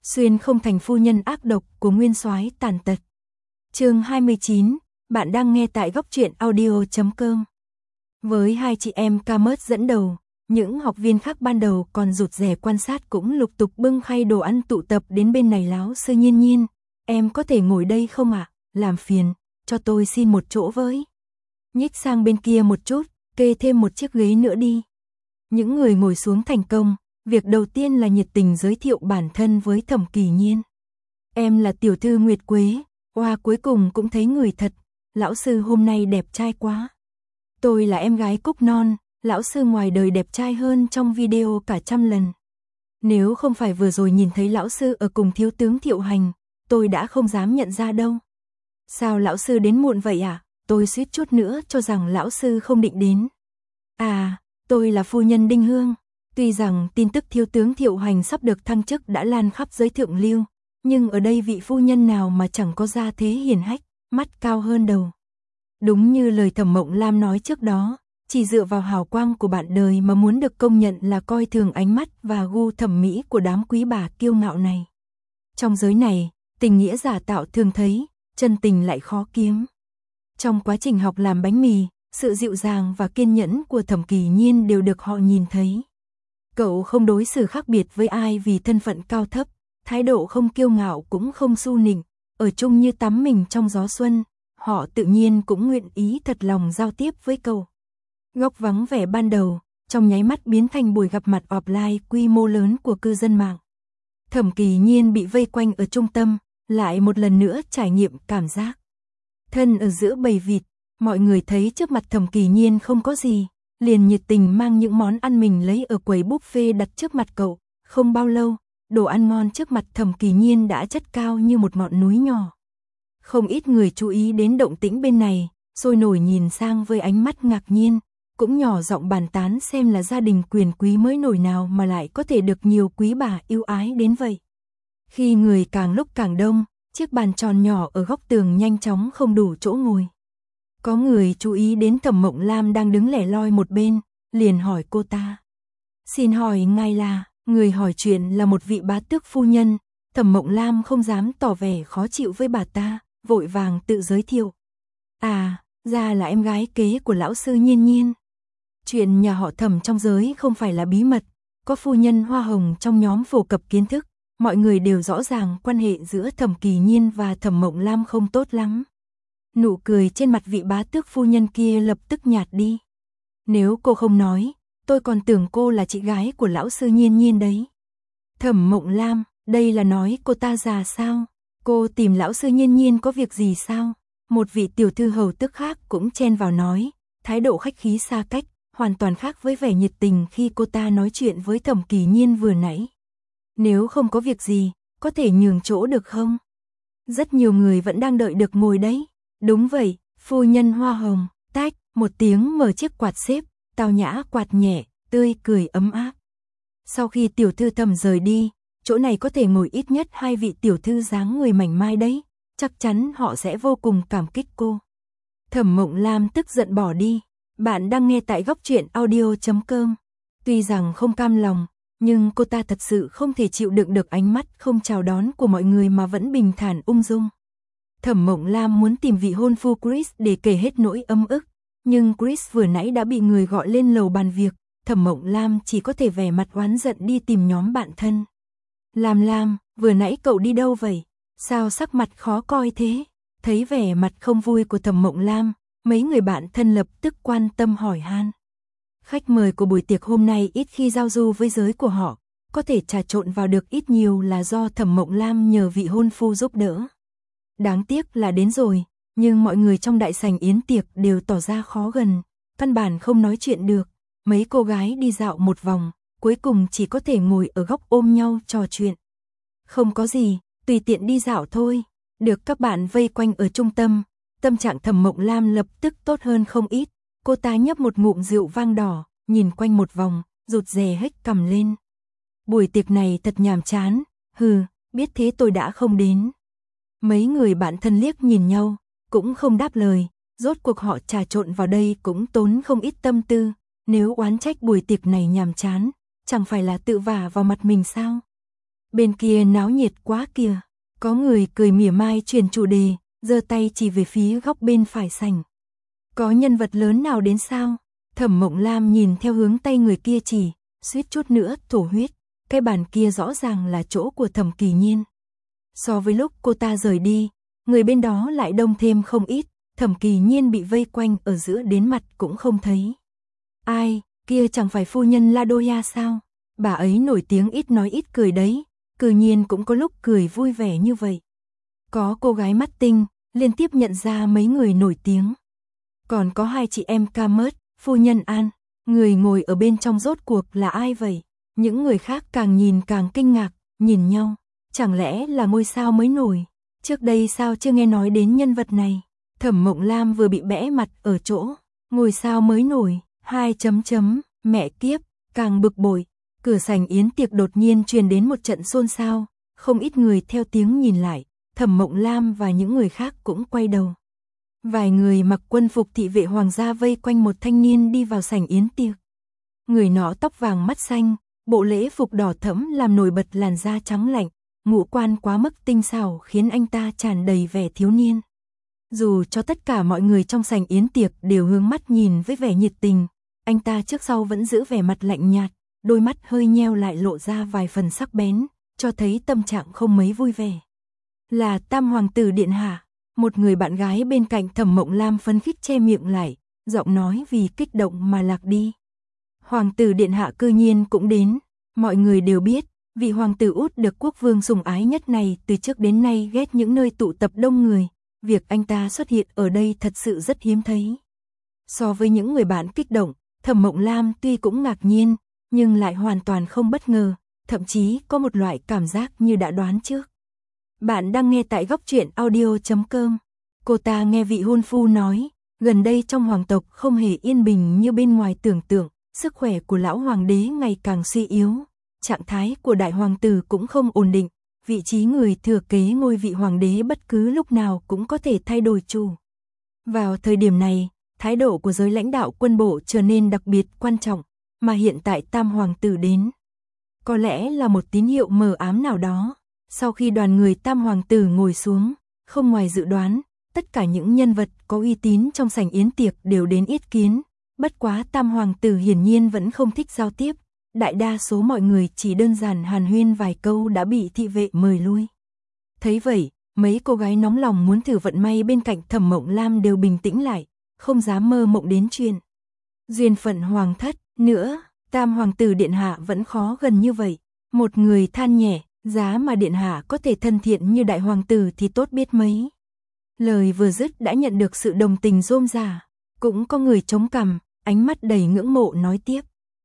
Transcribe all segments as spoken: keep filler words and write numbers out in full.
Xuyên không thành phu nhân ác độc của nguyên soái tàn tật. Chương hai mươi chín, bạn đang nghe tại góc truyện audio chấm com. Với hai chị em Camert dẫn đầu, những học viên khác ban đầu còn rụt rè quan sát cũng lục tục bưng khay đồ ăn tụ tập đến bên này. Lão sư Nhiên Nhiên, em có thể ngồi đây không ạ? Làm phiền, cho tôi xin một chỗ với. Nhích sang bên kia một chút, kê thêm một chiếc ghế nữa đi. Những người ngồi xuống thành công, việc đầu tiên là nhiệt tình giới thiệu bản thân với Thẩm Kỳ Nhiên. Em là tiểu thư Nguyệt Quế, oa cuối cùng cũng thấy người thật, lão sư hôm nay đẹp trai quá. Tôi là em gái Cúc Non, lão sư ngoài đời đẹp trai hơn trong video cả trăm lần. Nếu không phải vừa rồi nhìn thấy lão sư ở cùng thiếu tướng Thiệu Hành, tôi đã không dám nhận ra đâu. Sao lão sư đến muộn vậy à? Tôi suýt chút nữa cho rằng lão sư không định đến. À, tôi là phu nhân Đinh Hương. Tuy rằng tin tức thiếu tướng Thiệu Hành sắp được thăng chức đã lan khắp giới thượng lưu, nhưng ở đây vị phu nhân nào mà chẳng có gia thế hiền hách, mắt cao hơn đầu. Đúng như lời Thẩm Mộng Lam nói trước đó, chỉ dựa vào hào quang của bạn đời mà muốn được công nhận là coi thường ánh mắt và gu thẩm mỹ của đám quý bà kiêu ngạo này. Trong giới này, tình nghĩa giả tạo thường thấy, chân tình lại khó kiếm. Trong quá trình học làm bánh mì, sự dịu dàng và kiên nhẫn của Thẩm Kỳ Nhiên đều được họ nhìn thấy. Cậu không đối xử khác biệt với ai vì thân phận cao thấp, thái độ không kiêu ngạo cũng không su nịnh, ở chung như tắm mình trong gió xuân, họ tự nhiên cũng nguyện ý thật lòng giao tiếp với cậu. Góc vắng vẻ ban đầu, trong nháy mắt biến thành buổi gặp mặt offline quy mô lớn của cư dân mạng. Thẩm Kỳ Nhiên bị vây quanh ở trung tâm, lại một lần nữa trải nghiệm cảm giác thân ở giữa bầy vịt. Mọi người thấy trước mặt Thẩm Kỳ Nhiên không có gì, liền nhiệt tình mang những món ăn mình lấy ở quầy buffet đặt trước mặt cậu. Không bao lâu, đồ ăn ngon trước mặt Thẩm Kỳ Nhiên đã chất cao như một ngọn núi nhỏ. Không ít người chú ý đến động tĩnh bên này, sôi nổi nhìn sang với ánh mắt ngạc nhiên, cũng nhỏ giọng bàn tán xem là gia đình quyền quý mới nổi nào mà lại có thể được nhiều quý bà yêu ái đến vậy. Khi người càng lúc càng đông, chiếc bàn tròn nhỏ ở góc tường nhanh chóng không đủ chỗ ngồi. Có người chú ý đến Thẩm Mộng Lam đang đứng lẻ loi một bên, liền hỏi cô ta. Xin hỏi ngài là? Người hỏi chuyện là một vị bá tước phu nhân. Thẩm Mộng Lam không dám tỏ vẻ khó chịu với bà ta, vội vàng tự giới thiệu. À, ra là em gái kế của lão sư Nhiên Nhiên. Chuyện nhà họ Thẩm trong giới không phải là bí mật, có phu nhân hoa hồng trong nhóm phổ cập kiến thức, mọi người đều rõ ràng quan hệ giữa Thẩm Kỳ Nhiên và Thẩm Mộng Lam không tốt lắm. Nụ cười trên mặt vị bá tước phu nhân kia lập tức nhạt đi. Nếu cô không nói, tôi còn tưởng cô là chị gái của lão sư Nhiên Nhiên đấy. Thẩm Mộng Lam, đây là nói cô ta già sao? Cô tìm lão sư Nhiên Nhiên có việc gì sao? Một vị tiểu thư hầu tước khác cũng chen vào nói, thái độ khách khí xa cách, hoàn toàn khác với vẻ nhiệt tình khi cô ta nói chuyện với Thẩm Kỳ Nhiên vừa nãy. Nếu không có việc gì, có thể nhường chỗ được không? Rất nhiều người vẫn đang đợi được ngồi đấy. Đúng vậy, phu nhân hoa hồng, tách, một tiếng mở chiếc quạt xếp, tao nhã quạt nhẹ, tươi cười ấm áp. Sau khi tiểu thư Thẩm rời đi, chỗ này có thể ngồi ít nhất hai vị tiểu thư dáng người mảnh mai đấy, chắc chắn họ sẽ vô cùng cảm kích cô. Thẩm Mộng Lam tức giận bỏ đi. Bạn đang nghe tại góc truyện audio chấm com. Tuy rằng không cam lòng, nhưng cô ta thật sự không thể chịu đựng được ánh mắt không chào đón của mọi người mà vẫn bình thản ung dung. Thẩm Mộng Lam muốn tìm vị hôn phu Chris để kể hết nỗi âm ức, nhưng Chris vừa nãy đã bị người gọi lên lầu bàn việc, Thẩm Mộng Lam chỉ có thể vẻ mặt oán giận đi tìm nhóm bạn thân. Lam Lam, vừa nãy cậu đi đâu vậy? Sao sắc mặt khó coi thế? Thấy vẻ mặt không vui của Thẩm Mộng Lam, mấy người bạn thân lập tức quan tâm hỏi han. Khách mời của buổi tiệc hôm nay ít khi giao du với giới của họ, có thể trà trộn vào được ít nhiều là do Thẩm Mộng Lam nhờ vị hôn phu giúp đỡ. Đáng tiếc là đến rồi, nhưng mọi người trong đại sảnh yến tiệc đều tỏ ra khó gần, căn bản không nói chuyện được. Mấy cô gái đi dạo một vòng, cuối cùng chỉ có thể ngồi ở góc ôm nhau trò chuyện. Không có gì, tùy tiện đi dạo thôi. Được các bạn vây quanh ở trung tâm, tâm trạng Thẩm Mộng Lam lập tức tốt hơn không ít. Cô ta nhấp một ngụm rượu vang đỏ, nhìn quanh một vòng, rụt rè hếch cằm lên. Buổi tiệc này thật nhàm chán, hừ, biết thế tôi đã không đến. Mấy người bạn thân liếc nhìn nhau, cũng không đáp lời, rốt cuộc họ trà trộn vào đây cũng tốn không ít tâm tư, nếu oán trách buổi tiệc này nhàm chán, chẳng phải là tự vả vào mặt mình sao? Bên kia náo nhiệt quá kìa. Có người cười mỉa mai chuyển chủ đề, giơ tay chỉ về phía góc bên phải sảnh. Có nhân vật lớn nào đến sao? Thẩm Mộng Lam nhìn theo hướng tay người kia chỉ, suýt chút nữa thổ huyết. Cái bàn kia rõ ràng là chỗ của Thẩm Kỳ Nhiên. So với lúc cô ta rời đi, người bên đó lại đông thêm không ít. Thẩm Kỳ Nhiên bị vây quanh ở giữa đến mặt cũng không thấy. Ai, kia chẳng phải phu nhân Ladoya sao? Bà ấy nổi tiếng ít nói ít cười đấy, cư nhiên cũng có lúc cười vui vẻ như vậy. Có cô gái mắt tinh, liên tiếp nhận ra mấy người nổi tiếng. Còn có hai chị em Camus, phu nhân An, người ngồi ở bên trong rốt cuộc là ai vậy? Những người khác càng nhìn càng kinh ngạc, nhìn nhau, chẳng lẽ là ngôi sao mới nổi? Trước đây sao chưa nghe nói đến nhân vật này? Thẩm Mộng Lam vừa bị bẽ mặt ở chỗ, ngôi sao mới nổi, hai chấm chấm, mẹ kiếp, càng bực bội. Cửa sảnh yến tiệc đột nhiên truyền đến một trận xôn xao, không ít người theo tiếng nhìn lại, Thẩm Mộng Lam và những người khác cũng quay đầu. Vài người mặc quân phục thị vệ hoàng gia vây quanh một thanh niên đi vào sảnh yến tiệc. Người nọ tóc vàng mắt xanh, bộ lễ phục đỏ thẫm làm nổi bật làn da trắng lạnh, ngũ quan quá mức tinh xảo khiến anh ta tràn đầy vẻ thiếu niên. Dù cho tất cả mọi người trong sảnh yến tiệc đều hướng mắt nhìn với vẻ nhiệt tình, anh ta trước sau vẫn giữ vẻ mặt lạnh nhạt, đôi mắt hơi nheo lại lộ ra vài phần sắc bén, cho thấy tâm trạng không mấy vui vẻ. Là Tam hoàng tử điện hạ, một người bạn gái bên cạnh Thẩm Mộng Lam phấn khích che miệng lại, giọng nói vì kích động mà lạc đi. Hoàng tử điện hạ cư nhiên cũng đến, mọi người đều biết, vị hoàng tử út được quốc vương sủng ái nhất này từ trước đến nay ghét những nơi tụ tập đông người, việc anh ta xuất hiện ở đây thật sự rất hiếm thấy. So với những người bạn kích động, Thẩm Mộng Lam tuy cũng ngạc nhiên, nhưng lại hoàn toàn không bất ngờ, thậm chí có một loại cảm giác như đã đoán trước. Bạn đang nghe tại góc truyện audio chấm com. Cô ta nghe vị hôn phu nói, gần đây trong hoàng tộc không hề yên bình như bên ngoài tưởng tượng, sức khỏe của lão hoàng đế ngày càng suy yếu, trạng thái của đại hoàng tử cũng không ổn định, vị trí người thừa kế ngôi vị hoàng đế bất cứ lúc nào cũng có thể thay đổi chủ. Vào thời điểm này, thái độ của giới lãnh đạo quân bộ trở nên đặc biệt quan trọng, mà hiện tại Tam hoàng tử đến. Có lẽ là một tín hiệu mờ ám nào đó. Sau khi đoàn người Tam hoàng tử ngồi xuống, không ngoài dự đoán, tất cả những nhân vật có uy tín trong sảnh yến tiệc đều đến yết kiến. Bất quá Tam hoàng tử hiển nhiên vẫn không thích giao tiếp. Đại đa số mọi người chỉ đơn giản hàn huyên vài câu đã bị thị vệ mời lui. Thấy vậy, mấy cô gái nóng lòng muốn thử vận may bên cạnh Thẩm Mộng Lam đều bình tĩnh lại, không dám mơ mộng đến chuyện duyên phận hoàng thất. Nữa, Tam hoàng tử điện hạ vẫn khó gần như vậy. Một người than nhẹ, giá mà điện hạ có thể thân thiện như đại hoàng tử thì tốt biết mấy. Lời vừa dứt đã nhận được sự đồng tình rôm rả. Cũng có người chống cằm, ánh mắt đầy ngưỡng mộ nói tiếp.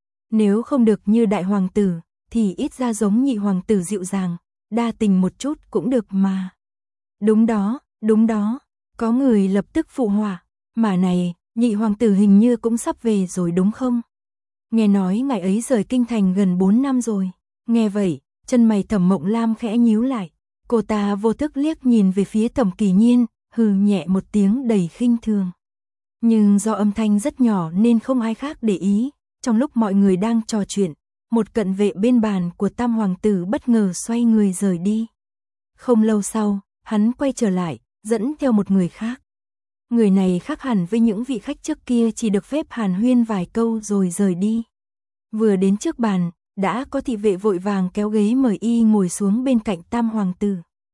Nếu không được như đại hoàng tử, thì ít ra giống nhị hoàng tử dịu dàng, đa tình một chút cũng được mà. Đúng đó, đúng đó, có người lập tức phụ họa. Mà này, nhị hoàng tử hình như cũng sắp về rồi đúng không? Nghe nói ngày ấy rời kinh thành gần bốn năm rồi. Nghe vậy, chân mày Thẩm Mộng Lam khẽ nhíu lại. Cô ta vô thức liếc nhìn về phía Thẩm Kỳ Nhiên, hừ nhẹ một tiếng đầy khinh thường. Nhưng do âm thanh rất nhỏ nên không ai khác để ý. Trong lúc mọi người đang trò chuyện, một cận vệ bên bàn của Tam hoàng tử bất ngờ xoay người rời đi. Không lâu sau, hắn quay trở lại, dẫn theo một người khác. Người này khác hẳn với những vị khách trước kia chỉ được phép hàn huyên vài câu rồi rời đi. Vừa đến trước bàn, đã có thị vệ vội vàng kéo ghế mời y ngồi xuống bên cạnh Tam hoàng tử.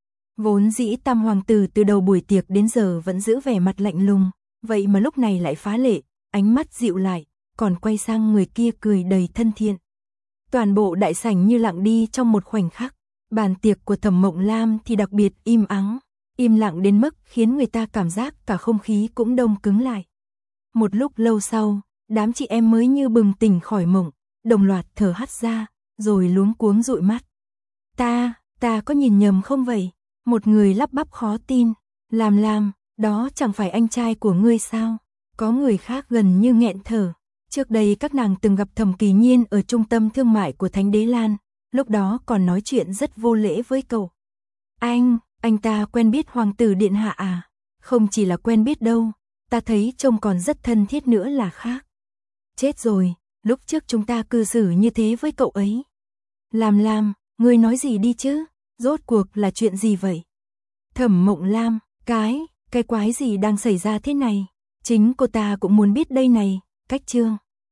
Vốn dĩ Tam hoàng tử từ đầu buổi tiệc đến giờ vẫn giữ vẻ mặt lạnh lùng, vậy mà lúc này lại phá lệ, ánh mắt dịu lại, còn quay sang người kia cười đầy thân thiện. Toàn bộ đại sảnh như lặng đi trong một khoảnh khắc, bàn tiệc của Thẩm Mộng Lam thì đặc biệt im ắng, im lặng đến mức khiến người ta cảm giác cả không khí cũng đông cứng lại. Một lúc lâu sau, đám chị em mới như bừng tỉnh khỏi mộng, đồng loạt thở hắt ra, rồi luống cuống dụi mắt. Ta, ta có nhìn nhầm không vậy? Một người lắp bắp khó tin, làm làm, đó chẳng phải anh trai của ngươi sao? Có người khác gần như nghẹn thở. Trước đây các nàng từng gặp Thẩm Kỳ Nhiên ở trung tâm thương mại của Thánh Đế Lan, lúc đó còn nói chuyện rất vô lễ với cậu. Anh, anh ta quen biết hoàng tử điện hạ à? Không chỉ là quen biết đâu, ta thấy trông còn rất thân thiết nữa là khác. Chết rồi, lúc trước chúng ta cư xử như thế với cậu ấy. Làm làm, ngươi nói gì đi chứ, rốt cuộc là chuyện gì vậy? Thẩm Mộng Lam, cái, cái quái gì đang xảy ra thế này? Chính cô ta cũng muốn biết đây này, cách Trương